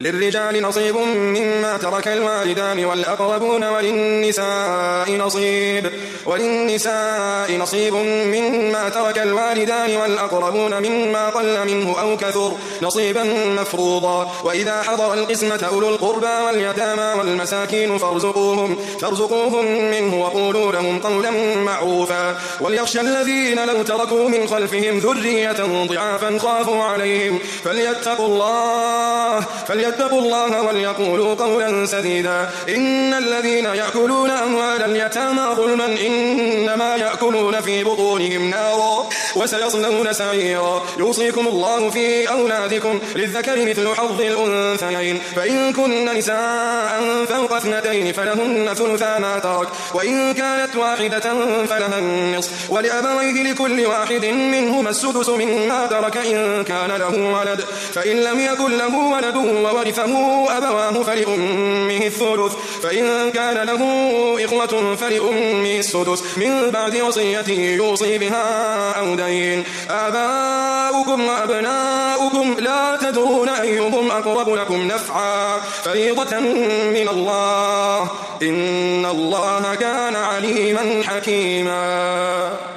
للرجال نصيب مما ترك الوالدان والأقربون وللنساء نصيب مما ترك الوالدان والأقربون مما قل منه أو كثر نصيبا مفروضا. وإذا حضر القسمة أولو القربى واليتامى والمساكين فارزقوهم منه وقولوا لهم قولا معروفا. وليخشى الذين لو تركوا من خلفهم ذرية ضعافا خافوا عليهم فليتقوا الله وليقولوا قولا سديدا. إن الذين يأكلون أموال اليتامى ظلما إنما يأكلون في بطونهم نارا وسيصلون سعيرا. يوصيكم الله في أولادكم للذكر مثل حظ الأنثيين فإن كن نساء فوق 2 فلهن ثلثا ما ترك وإن كانت واحدة فلها النصف ولأبويه لكل واحد منهما السدس مما ترك إن كان له ولد فإن لم يكن له ولد وورثه أبواه فلأمه الثلث فإن كان له إخوة فلأمه السدس من بعد وصية يوصي بها أو دين. آباؤكم وأبناؤكم لا تدرون أيهم أقرب لكم نفعا فريضة من الله إن الله كان عليما حكيما.